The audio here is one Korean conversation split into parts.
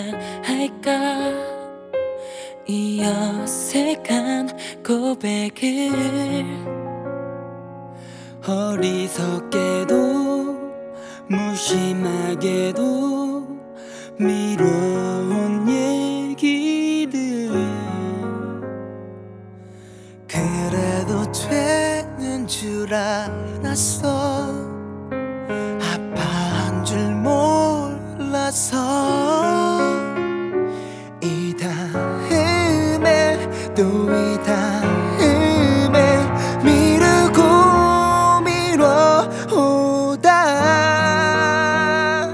할까 이 어색한 고백을 어리석게도 무심하게도 미뤄온 얘기를 그래도 되는 줄 알았어 아파한 줄 몰라서 이 다음에 또 이 다음에 미루고 미뤄오다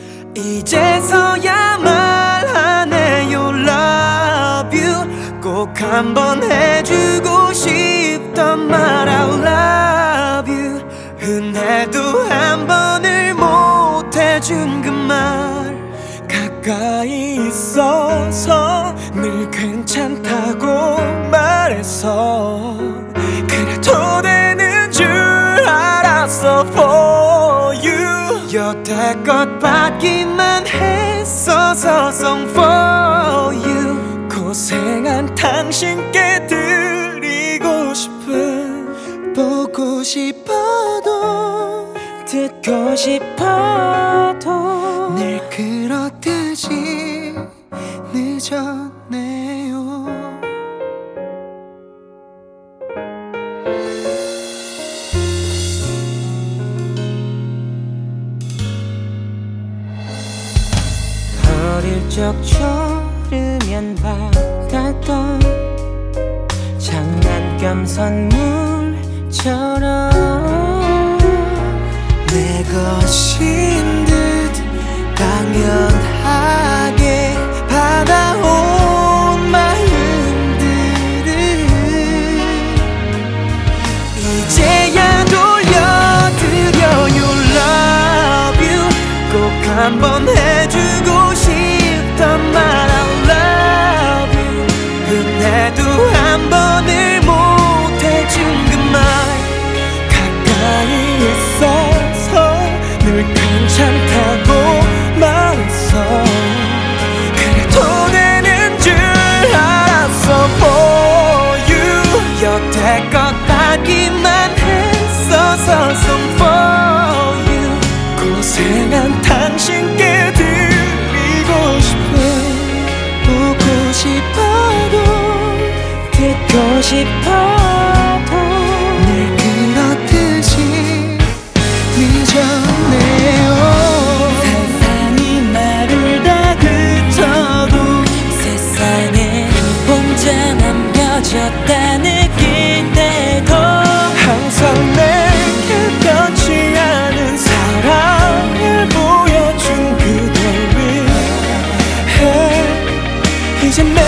이제서야 말하네요 love you 꼭 한번 해주고 싶던 말 I love you 흔해도 한 번을 못 해준 그 말 가까이 있어서 늘 괜찮다고 말해서 그래도 되는 줄 알았어 for you 여태껏 받기만 했어서 song for you 고생한 당신께 드리고 싶은 보고 싶어도 듣고 싶어도 늘 그렇듯이 늦었네요 어릴 적 졸으면 받았던 장난감 선물처럼 내 것인 듯 당연하게 받아온 마음들을 이제야 돌려드려요 love you 꼭 한번 해주고 싶던 말 I love you 흔해도 한 번을 못 해준 그 말 가까이 있어서 늘 괜찮다고 말했어 그래도 되는 줄 알았어 for you 여태껏 받기만 했어서 song for you 고생한 당신께 드리고 싶은 보고 싶어도 듣고 싶어도 늘 그렇듯이 늦었네요 세상이 나를 다 그쳐도 세상에 혼자 남겨졌다 느낄 때도 항상 내게 변치 않은 사랑을 보여준 그댈 위해 이제